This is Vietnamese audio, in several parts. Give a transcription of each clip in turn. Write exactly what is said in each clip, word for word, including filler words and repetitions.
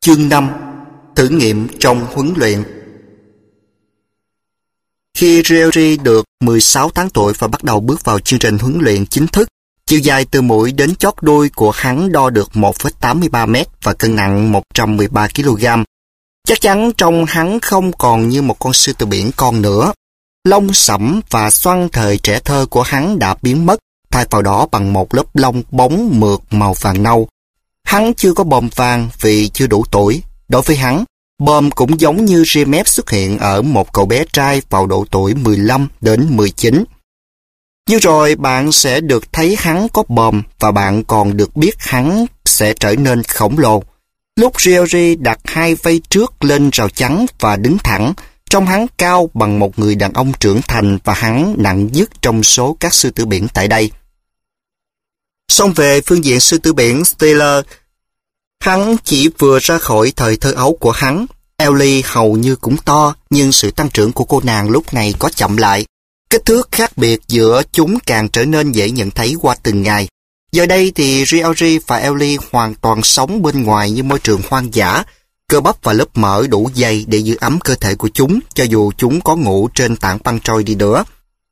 Chương năm. Thử nghiệm trong huấn luyện. Khi Ryoji được mười sáu tháng tuổi và bắt đầu bước vào chương trình huấn luyện chính thức, chiều dài từ mũi đến chót đuôi của hắn đo được một phẩy tám mươi ba mét và cân nặng một trăm mười ba ki lô gam. Chắc chắn trông hắn không còn như một con sư tử biển con nữa. Lông sẫm và xoăn thời trẻ thơ của hắn đã biến mất, thay vào đó bằng một lớp lông bóng mượt màu vàng nâu. Hắn chưa có bờm vàng vì chưa đủ tuổi. Đối với hắn, bờm cũng giống như ria mép xuất hiện ở một cậu bé trai vào độ tuổi mười lăm đến mười chín. Nhưng rồi bạn sẽ được thấy hắn có bờm và bạn còn được biết hắn sẽ trở nên khổng lồ. Lúc Ryoji đặt hai vai trước lên rào chắn và đứng thẳng, trông hắn cao bằng một người đàn ông trưởng thành và hắn nặng nhất trong số các sư tử biển tại đây. Xong về phương diện sư tử biển Steller, hắn chỉ vừa ra khỏi thời thơ ấu của hắn. Ellie hầu như cũng to, nhưng sự tăng trưởng của cô nàng lúc này có chậm lại. Kích thước khác biệt giữa chúng càng trở nên dễ nhận thấy qua từng ngày. Giờ đây thì Ryoji và Ellie hoàn toàn sống bên ngoài như môi trường hoang dã. Cơ bắp và lớp mỡ đủ dày để giữ ấm cơ thể của chúng, cho dù chúng có ngủ trên tảng băng trôi đi nữa.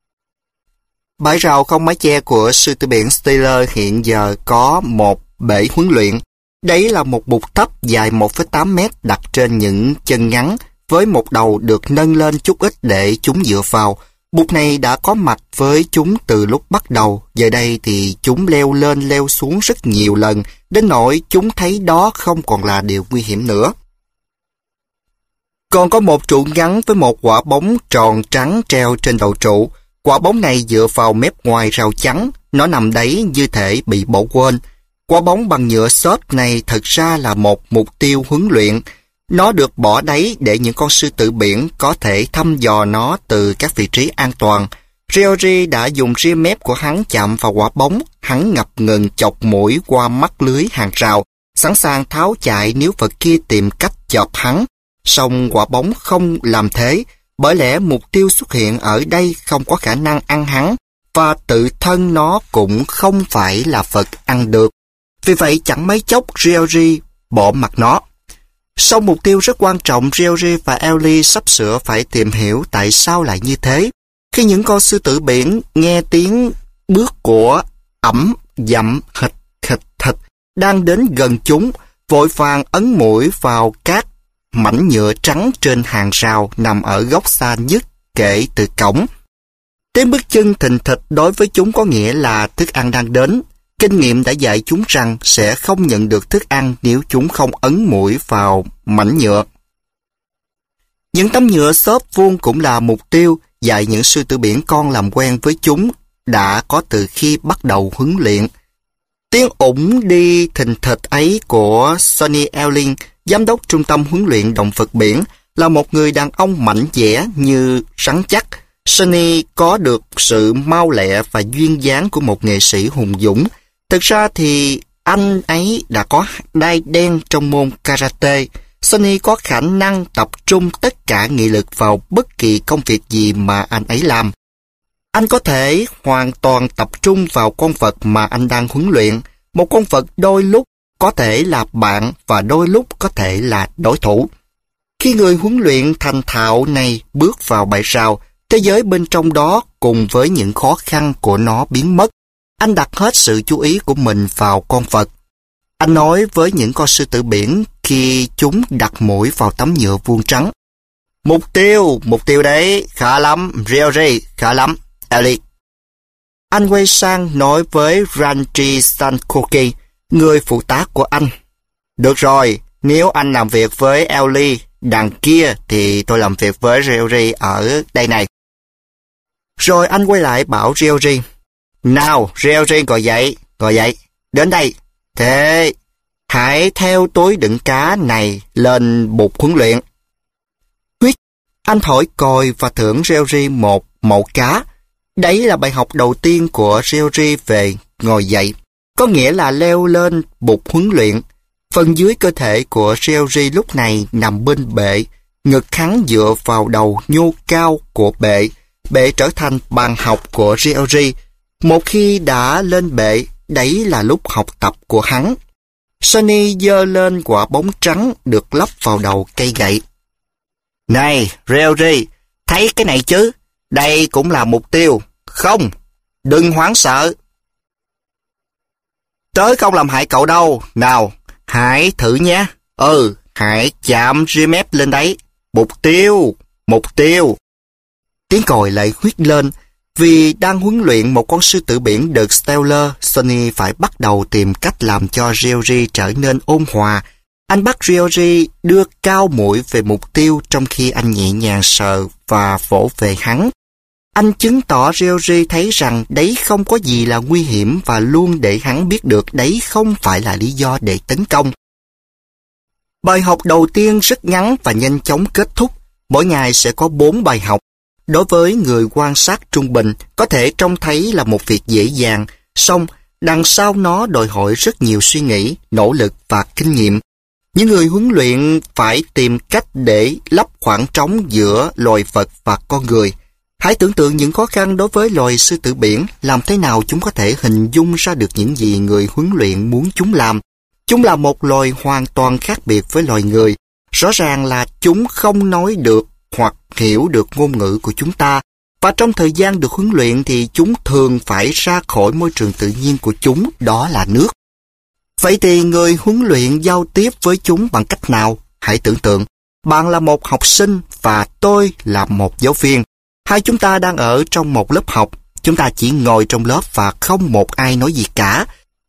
Bãi rào không mái che của sư tử biển Steller hiện giờ có một bể huấn luyện. Đấy là một bục thấp dài một phẩy tám mét đặt trên những chân ngắn, với một đầu được nâng lên chút ít để chúng dựa vào. Bục này đã có mặt với chúng từ lúc bắt đầu, giờ đây thì chúng leo lên leo xuống rất nhiều lần, đến nỗi chúng thấy đó không còn là điều nguy hiểm nữa. Còn có một trụ ngắn với một quả bóng tròn trắng treo trên đầu trụ. Quả bóng này dựa vào mép ngoài rào chắn, nó nằm đấy như thể bị bỏ quên. Quả bóng bằng nhựa xốp này thật ra là một mục tiêu huấn luyện. Nó được bỏ đấy để những con sư tử biển có thể thăm dò nó từ các vị trí an toàn. Ryoji đã dùng ria mép của hắn chạm vào quả bóng, hắn ngập ngừng chọc mũi qua mắt lưới hàng rào, sẵn sàng tháo chạy nếu vật kia tìm cách chộp hắn. Song quả bóng không làm thế, bởi lẽ mục tiêu xuất hiện ở đây không có khả năng ăn hắn, và tự thân nó cũng không phải là vật ăn được. Vì vậy chẳng mấy chốc Ryoji bỏ mặc nó. Sau mục tiêu rất quan trọng, Ryoji và Ellie sắp sửa phải tìm hiểu tại sao lại như thế. Khi những con sư tử biển nghe tiếng bước của ẩm dặm hịch hịch hịch đang đến gần chúng, vội vàng ấn mũi vào các mảnh nhựa trắng trên hàng rào nằm ở góc xa nhất kể từ cổng. Tiếng bước chân thình thịch đối với chúng có nghĩa là thức ăn đang đến. Kinh nghiệm đã dạy chúng rằng sẽ không nhận được thức ăn nếu chúng không ấn mũi vào mảnh nhựa. Những tấm nhựa xốp vuông cũng là mục tiêu, dạy những sư tử biển con làm quen với chúng đã có từ khi bắt đầu huấn luyện. Tiếng ủng đi thình thịch ấy của Sonny Elling, giám đốc trung tâm huấn luyện động vật biển, là một người đàn ông mạnh dẻ như rắn chắc. Sonny có được sự mau lẹ và duyên dáng của một nghệ sĩ hùng dũng. Thực ra thì anh ấy đã có đai đen trong môn karate. Sonny có khả năng tập trung tất cả nghị lực vào bất kỳ công việc gì mà anh ấy làm. Anh có thể hoàn toàn tập trung vào con vật mà anh đang huấn luyện. Một con vật đôi lúc có thể là bạn và đôi lúc có thể là đối thủ. Khi người huấn luyện thành thạo này bước vào bãi rào, thế giới bên trong đó cùng với những khó khăn của nó biến mất. Anh đặt hết sự chú ý của mình vào con vật. Anh nói với những con sư tử biển khi chúng đặt mũi vào tấm nhựa vuông trắng. Mục tiêu, mục tiêu đấy, khá lắm, Ryoji, khá lắm, Ellie. Anh quay sang nói với Ranji Sankoki, người phụ tá của anh. Được rồi, nếu anh làm việc với Ellie đằng kia thì tôi làm việc với Ryoji ở đây này. Rồi anh quay lại bảo Ryoji. Nào, Ryoji ngồi dậy, ngồi dậy, đến đây. Thế, hãy theo túi đựng cá này lên bục huấn luyện. Huyết, anh thổi còi và thưởng Ryoji một mẩu cá. Đấy là bài học đầu tiên của Ryoji về ngồi dậy, có nghĩa là leo lên bục huấn luyện. Phần dưới cơ thể của Ryoji lúc này nằm bên bệ, ngực hắn dựa vào đầu nhô cao của bệ. Bệ trở thành bàn học của Ryoji. Một khi đã lên bệ, đấy là lúc học tập của hắn. Sonny giơ lên quả bóng trắng được lắp vào đầu cây gậy. Này, Ryoji, thấy cái này chứ? Đây cũng là mục tiêu. Không, đừng hoảng sợ. Tớ không làm hại cậu đâu. Nào, hãy thử nhé. Ừ, hãy chạm ri mép lên đấy. Mục tiêu, mục tiêu. Tiếng còi lại huýt lên. Vì đang huấn luyện một con sư tử biển đực Stellar, Sonny phải bắt đầu tìm cách làm cho Ryoji trở nên ôn hòa. Anh bắt Ryoji đưa cao mũi về mục tiêu trong khi anh nhẹ nhàng sờ và vỗ về hắn. Anh chứng tỏ Ryoji thấy rằng đấy không có gì là nguy hiểm và luôn để hắn biết được đấy không phải là lý do để tấn công. Bài học đầu tiên rất ngắn và nhanh chóng kết thúc. Mỗi ngày sẽ có bốn bài học. Đối với người quan sát trung bình, có thể trông thấy là một việc dễ dàng, song đằng sau nó đòi hỏi rất nhiều suy nghĩ, nỗ lực và kinh nghiệm. Những người huấn luyện phải tìm cách để lấp khoảng trống giữa loài vật và con người. Hãy tưởng tượng những khó khăn đối với loài sư tử biển, làm thế nào chúng có thể hình dung ra được những gì người huấn luyện muốn chúng làm. Chúng là một loài hoàn toàn khác biệt với loài người. Rõ ràng là chúng không nói được hoặc hiểu được ngôn ngữ của chúng ta, và trong thời gian được huấn luyện thì chúng thường phải ra khỏi môi trường tự nhiên của chúng, đó là nước. Vậy thì người huấn luyện giao tiếp với chúng bằng cách nào? Hãy tưởng tượng, bạn là một học sinh và tôi là một giáo viên. Hai chúng ta đang ở trong một lớp học, chúng ta chỉ ngồi trong lớp và không một ai nói gì cả.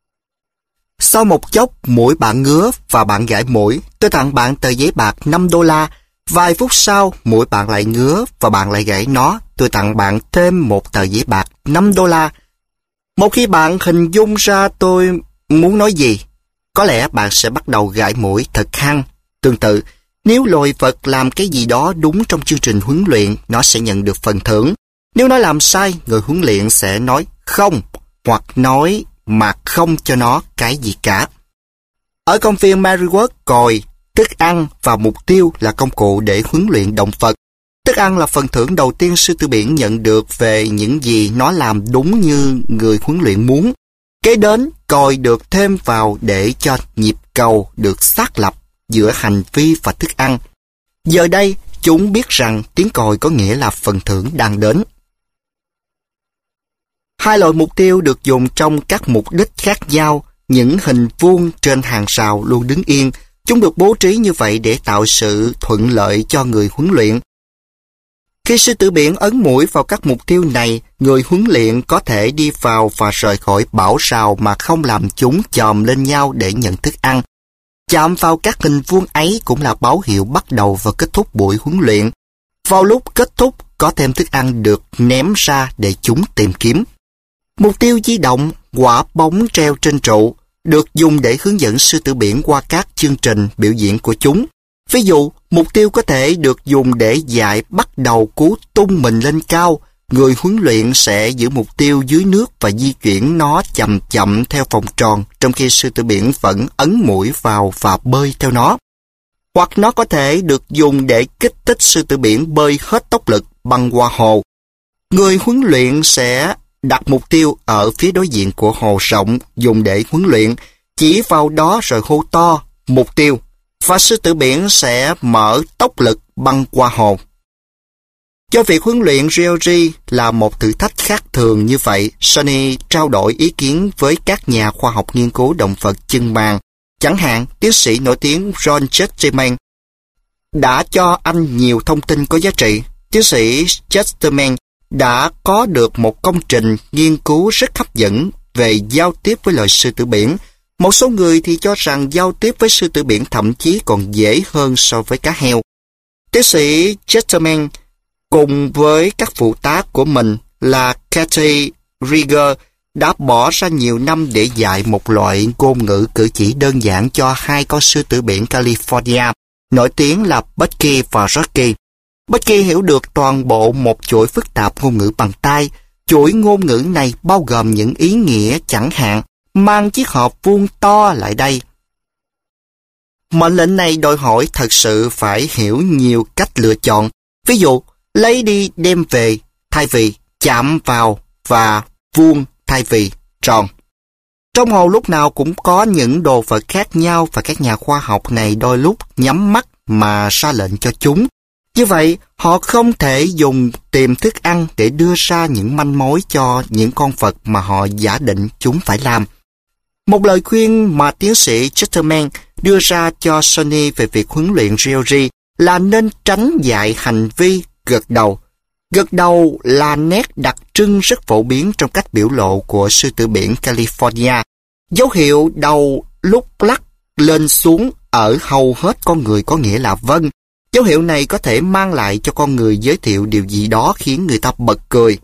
Sau một chốc, mũi bạn ngứa và bạn gãi mũi, tôi tặng bạn tờ giấy bạc năm đô la. Vài phút sau, mũi bạn lại ngứa và bạn lại gãi nó, tôi tặng bạn thêm một tờ giấy bạc năm đô la. Một khi bạn hình dung ra tôi muốn nói gì, có lẽ bạn sẽ bắt đầu gãi mũi thật hăng. Tương tự, nếu loài vật làm cái gì đó đúng trong chương trình huấn luyện, nó sẽ nhận được phần thưởng. Nếu nó làm sai, người huấn luyện sẽ nói không, hoặc nói mà không cho nó cái gì cả. Ở công viên Maryworth, còi, thức ăn và mục tiêu là công cụ để huấn luyện động vật. Thức ăn là phần thưởng đầu tiên sư tử biển nhận được về những gì nó làm đúng như người huấn luyện muốn. Kế đến, còi được thêm vào để cho nhịp cầu được xác lập giữa hành vi và thức ăn. Giờ đây, chúng biết rằng tiếng còi có nghĩa là phần thưởng đang đến. Hai loại mục tiêu được dùng trong các mục đích khác nhau. Những hình vuông trên hàng rào luôn đứng yên. Chúng được bố trí như vậy để tạo sự thuận lợi cho người huấn luyện. Khi sư tử biển ấn mũi vào các mục tiêu này, người huấn luyện có thể đi vào và rời khỏi bảo rào mà không làm chúng chồm lên nhau để nhận thức ăn. Chạm vào các hình vuông ấy cũng là báo hiệu bắt đầu và kết thúc buổi huấn luyện. Vào lúc kết thúc, có thêm thức ăn được ném ra để chúng tìm kiếm. Mục tiêu di động, quả bóng treo trên trụ, được dùng để hướng dẫn sư tử biển qua các chương trình biểu diễn của chúng. Ví dụ, mục tiêu có thể được dùng để dạy bắt đầu cú tung mình lên cao. Người huấn luyện sẽ giữ mục tiêu dưới nước và di chuyển nó chậm chậm theo vòng tròn, trong khi sư tử biển vẫn ấn mũi vào và bơi theo nó. Hoặc nó có thể được dùng để kích thích sư tử biển bơi hết tốc lực băng qua hồ. Người huấn luyện sẽ đặt mục tiêu ở phía đối diện của hồ rộng dùng để huấn luyện, chỉ vào đó rồi hô to mục tiêu, và sư tử biển sẽ mở tốc lực băng qua hồ. Do việc huấn luyện Ryoji là một thử thách khác thường như vậy, Sonny trao đổi ý kiến với các nhà khoa học nghiên cứu động vật chân màng. Chẳng hạn, tiến sĩ nổi tiếng Ron Chesterman đã cho anh nhiều thông tin có giá trị. Tiến sĩ Chesterman đã có được một công trình nghiên cứu rất hấp dẫn về giao tiếp với loài sư tử biển. Một số người thì cho rằng giao tiếp với sư tử biển thậm chí còn dễ hơn so với cá heo. Tiến sĩ Chesterman cùng với các phụ tá của mình là Kathy Rieger đã bỏ ra nhiều năm để dạy một loại ngôn ngữ cử chỉ đơn giản cho hai con sư tử biển California, nổi tiếng là Bucky và Rocky. Bucky hiểu được toàn bộ một chuỗi phức tạp ngôn ngữ bằng tay. Chuỗi ngôn ngữ này bao gồm những ý nghĩa chẳng hạn, mang chiếc hộp vuông to lại đây. Mệnh lệnh này đòi hỏi thật sự phải hiểu nhiều cách lựa chọn. Ví dụ, lấy đi đem về thay vì chạm vào và vuông thay vì tròn. Trong hồ lúc nào cũng có những đồ vật khác nhau và các nhà khoa học này đôi lúc nhắm mắt mà ra lệnh cho chúng. Như vậy, họ không thể dùng tìm thức ăn để đưa ra những manh mối cho những con vật mà họ giả định chúng phải làm. Một lời khuyên mà tiến sĩ Chatterman đưa ra cho Sonny về việc huấn luyện Ryoji là nên tránh dạy hành vi gật đầu. Gật đầu là nét đặc trưng rất phổ biến trong cách biểu lộ của sư tử biển California. Dấu hiệu đầu lúc lắc lên xuống ở hầu hết con người có nghĩa là vâng. Dấu hiệu này có thể mang lại cho con người giới thiệu điều gì đó khiến người ta bật cười.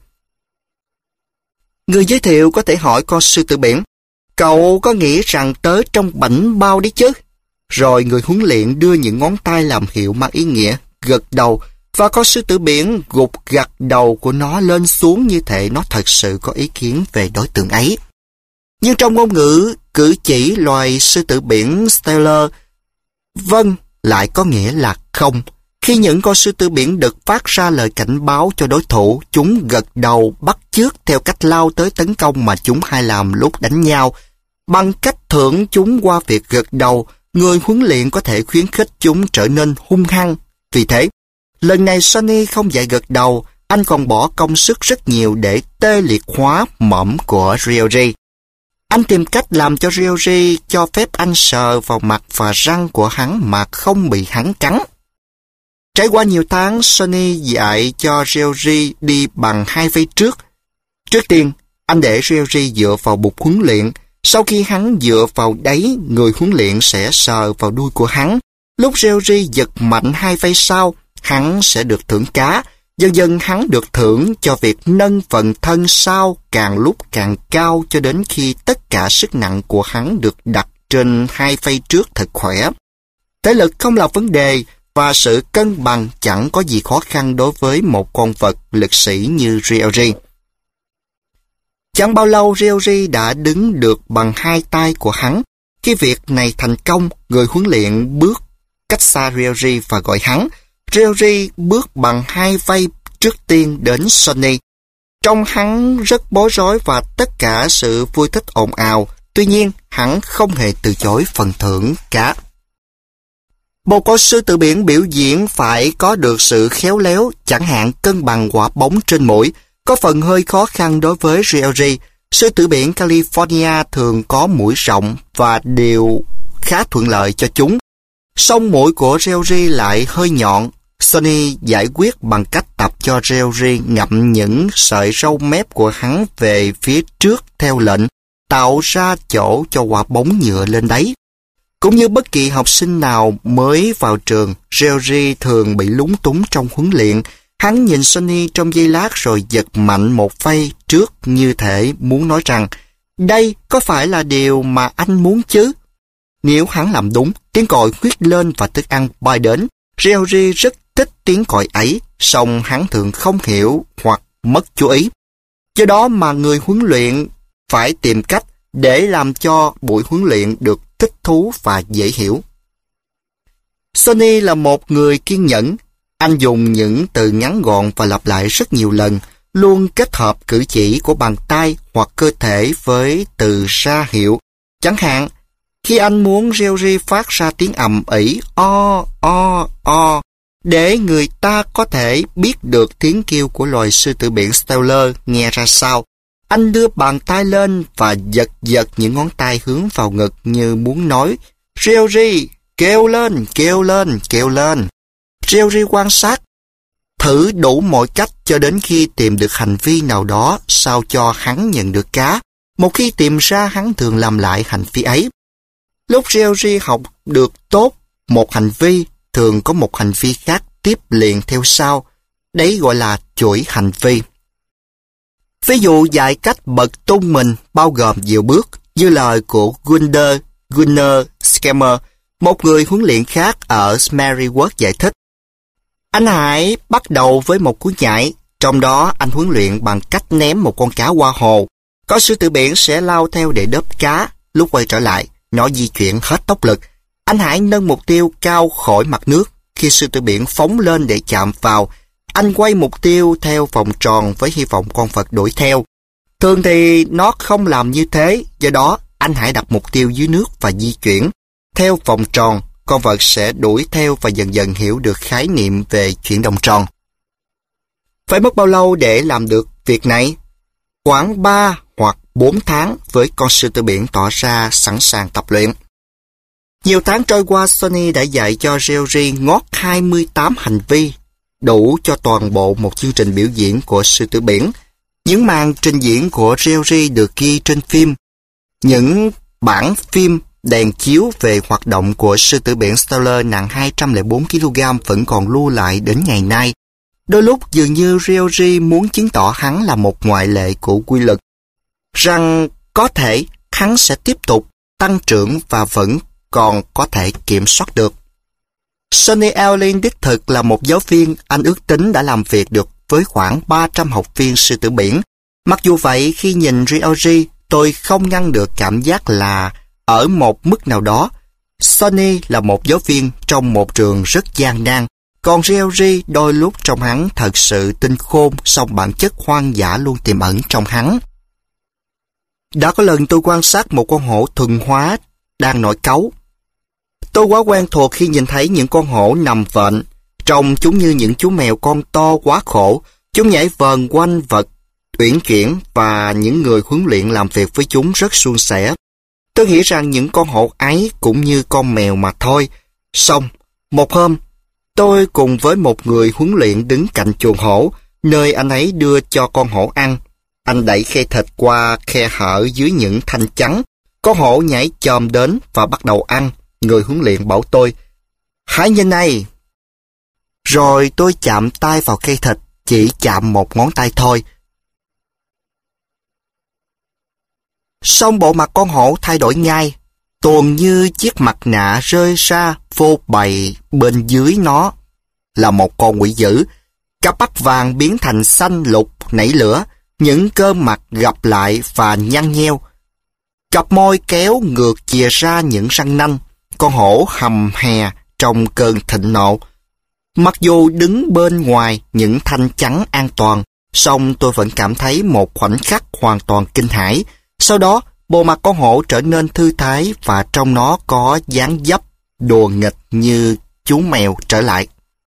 Người giới thiệu có thể hỏi con sư tử biển, cậu có nghĩ rằng tớ trong bảnh bao đấy chứ? Rồi người huấn luyện đưa những ngón tay làm hiệu mang ý nghĩa gật đầu, và con sư tử biển gục gặt đầu của nó lên xuống như thể nó thật sự có ý kiến về đối tượng ấy. Nhưng trong ngôn ngữ cử chỉ loài sư tử biển Steller, vâng lại có nghĩa là không. Khi những con sư tử biển đực phát ra lời cảnh báo cho đối thủ, chúng gật đầu bắt chước theo cách lao tới tấn công mà chúng hay làm lúc đánh nhau. Bằng cách thưởng chúng qua việc gật đầu, người huấn luyện có thể khuyến khích chúng trở nên hung hăng. Vì thế, lần này Sonny không dạy gật đầu, anh còn bỏ công sức rất nhiều để tê liệt hóa mõm của Ryoji. Anh tìm cách làm cho Ryoji cho phép anh sờ vào mặt và răng của hắn mà không bị hắn cắn. Trải qua nhiều tháng, Sonny dạy cho Ryoji đi bằng hai vây trước. Trước tiên, anh để Ryoji dựa vào bục huấn luyện. Sau khi hắn dựa vào đáy, người huấn luyện sẽ sờ vào đuôi của hắn. Lúc Ryoji giật mạnh hai vây sau, hắn sẽ được thưởng cá. Dần dần hắn được thưởng cho việc nâng phần thân sau càng lúc càng cao cho đến khi tất cả sức nặng của hắn được đặt trên hai vây trước thật khỏe. Thể lực không là vấn đề và sự cân bằng chẳng có gì khó khăn đối với một con vật lực sĩ như Ryoji. Chẳng bao lâu Ryoji đã đứng được bằng hai tay của hắn. Khi việc này thành công, người huấn luyện bước cách xa Ryoji và gọi hắn. Ryoji bước bằng hai vây trước tiên đến Sonny. Trông hắn rất bối rối và tất cả sự vui thích ồn ào. Tuy nhiên, hắn không hề từ chối phần thưởng cả. Một con sư tử biển biểu diễn phải có được sự khéo léo, chẳng hạn cân bằng quả bóng trên mũi, có phần hơi khó khăn đối với Ryoji. Sư tử biển California thường có mũi rộng và điều khá thuận lợi cho chúng. Song mũi của Ryoji lại hơi nhọn. Sonny giải quyết bằng cách tập cho Ryoji ngậm những sợi râu mép của hắn về phía trước theo lệnh, tạo ra chỗ cho quả bóng nhựa lên đấy. Cũng như bất kỳ học sinh nào mới vào trường, Ryoji thường bị lúng túng trong huấn luyện. Hắn nhìn Sonny trong giây lát rồi giật mạnh một vây trước như thể muốn nói rằng, đây có phải là điều mà anh muốn chứ? Nếu hắn làm đúng, tiếng còi huyết lên và thức ăn bay đến. Ryoji rất thích tiếng còi ấy, song hắn thường không hiểu hoặc mất chú ý. Do đó mà người huấn luyện phải tìm cách để làm cho buổi huấn luyện được thích thú và dễ hiểu. Sonny là một người kiên nhẫn. Anh dùng những từ ngắn gọn và lặp lại rất nhiều lần, luôn kết hợp cử chỉ của bàn tay hoặc cơ thể với từ ra hiệu. Chẳng hạn, khi anh muốn Ryoji phát ra tiếng ầm ĩ o o o, để người ta có thể biết được tiếng kêu của loài sư tử biển Steller nghe ra sao, anh đưa bàn tay lên và giật giật những ngón tay hướng vào ngực như muốn nói, Ryoji, kêu lên, kêu lên, kêu lên. Ryoji quan sát, thử đủ mọi cách cho đến khi tìm được hành vi nào đó sao cho hắn nhận được cá. Một khi tìm ra, hắn thường làm lại hành vi ấy. Lúc Ryoji học được tốt một hành vi, thường có một hành vi khác tiếp liền theo sau. Đấy gọi là chuỗi hành vi. Ví dụ dạy cách bật tung mình bao gồm nhiều bước, như lời của Gunnar, Gunnar Skammer, một người huấn luyện khác ở Smaryworth giải thích. Anh hãy bắt đầu với một cú nhảy, trong đó anh huấn luyện bằng cách ném một con cá qua hồ. Con sư tử biển sẽ lao theo để đớp cá. Lúc quay trở lại, nó di chuyển hết tốc lực. Anh hãy nâng mục tiêu cao khỏi mặt nước. Khi sư tử biển phóng lên để chạm vào, anh quay mục tiêu theo vòng tròn với hy vọng con vật đuổi theo. Thường thì nó không làm như thế, do đó anh hãy đặt mục tiêu dưới nước và di chuyển. Theo vòng tròn, con vật sẽ đuổi theo và dần dần hiểu được khái niệm về chuyển động tròn. Phải mất bao lâu để làm được việc này? Khoảng ba hoặc bốn tháng với con sư tử biển tỏ ra sẵn sàng tập luyện. Nhiều tháng trôi qua, Sonny đã dạy cho Jerry ngót hai mươi tám hành vi, đủ cho toàn bộ một chương trình biểu diễn của sư tử biển. Những màn trình diễn của Jerry được ghi trên phim. Những bản phim đèn chiếu về hoạt động của sư tử biển Steller nặng hai trăm lẻ bốn ki lô gam vẫn còn lưu lại đến ngày nay. Đôi lúc dường như Jerry muốn chứng tỏ hắn là một ngoại lệ của quy luật, rằng có thể hắn sẽ tiếp tục tăng trưởng và vẫn còn có thể kiểm soát được. Sonny Earling đích thực là một giáo viên, anh ước tính đã làm việc được với khoảng ba trăm học viên sư tử biển. Mặc dù vậy, khi nhìn Ryoji, tôi không ngăn được cảm giác là ở một mức nào đó, Sonny là một giáo viên trong một trường rất gian nan, còn Ryoji đôi lúc trong hắn thật sự tinh khôn, song bản chất hoang dã luôn tiềm ẩn trong hắn. Đã có lần tôi quan sát một con hổ thuần hóa đang nổi cáu. Tôi quá quen thuộc khi nhìn thấy những con hổ nằm vện, trông chúng như những chú mèo con to quá khổ. Chúng nhảy vờn quanh vật, uyển chuyển và những người huấn luyện làm việc với chúng rất suôn sẻ. Tôi nghĩ rằng những con hổ ấy cũng như con mèo mà thôi. Xong, một hôm, tôi cùng với một người huấn luyện đứng cạnh chuồng hổ, nơi anh ấy đưa cho con hổ ăn. Anh đẩy khe thịt qua khe hở dưới những thanh trắng. Con hổ nhảy chồm đến và bắt đầu ăn. Người huấn luyện bảo tôi, hãy nhìn này. Rồi tôi chạm tay vào cây thịt, chỉ chạm một ngón tay thôi. Xong bộ mặt con hổ thay đổi ngay, tuồn như chiếc mặt nạ rơi ra vô bầy bên dưới nó là một con quỷ dữ. Cặp mắt vàng biến thành xanh lục nảy lửa, những cơ mặt gập lại và nhăn nheo. Cặp môi kéo ngược chìa ra những răng nanh. Con hổ hầm hè trong cơn thịnh nộ. Mặc dù đứng bên ngoài những thanh chắn an toàn, song tôi vẫn cảm thấy một khoảnh khắc hoàn toàn kinh hãi. Sau đó, bộ mặt con hổ trở nên thư thái và trong nó có dáng dấp đùa nghịch như chú mèo trở lại.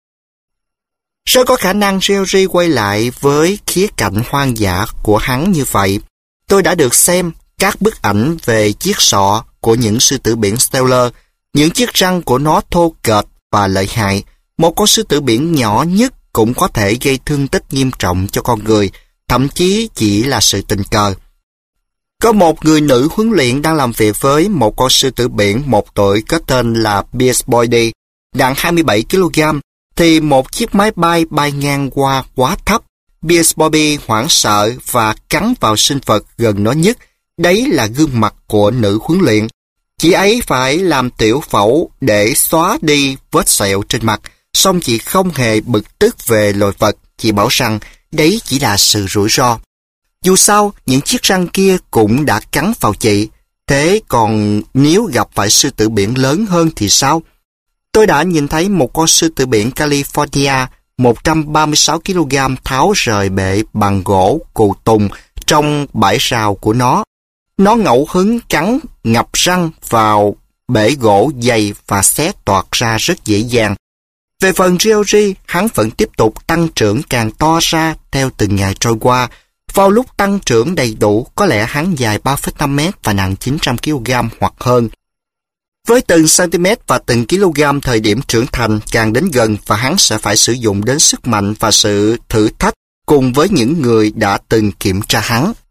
Rất có khả năng Jerry quay lại với khía cạnh hoang dã của hắn như vậy. Tôi đã được xem các bức ảnh về chiếc sọ của những sư tử biển Steller. Những chiếc răng của nó thô kệch và lợi hại. Một con sư tử biển nhỏ nhất cũng có thể gây thương tích nghiêm trọng cho con người, thậm chí chỉ là sự tình cờ. Có một người nữ huấn luyện đang làm việc với một con sư tử biển một tuổi có tên là Pierce Boydie, nặng hai mươi bảy ki lô gam, thì một chiếc máy bay bay ngang qua quá thấp. Pierce Boydie hoảng sợ và cắn vào sinh vật gần nó nhất. Đấy là gương mặt của nữ huấn luyện. Chị ấy phải làm tiểu phẫu để xóa đi vết sẹo trên mặt, song chị không hề bực tức về loài vật, chị bảo rằng đấy chỉ là sự rủi ro. Dù sao, những chiếc răng kia cũng đã cắn vào chị, thế còn nếu gặp phải sư tử biển lớn hơn thì sao? Tôi đã nhìn thấy một con sư tử biển California một trăm ba mươi sáu ki lô gam tháo rời bệ bằng gỗ cù tùng trong bãi rào của nó. Nó ngẫu hứng cắn ngập răng vào bể gỗ dày và xé toạc ra rất dễ dàng. Về phần Ryoji, hắn vẫn tiếp tục tăng trưởng càng to ra theo từng ngày trôi qua. Vào lúc tăng trưởng đầy đủ, có lẽ hắn dài ba phẩy năm mét và nặng chín trăm ki lô gam hoặc hơn. Với từng cm và từng kg thời điểm trưởng thành càng đến gần và hắn sẽ phải sử dụng đến sức mạnh và sự thử thách cùng với những người đã từng kiểm tra hắn.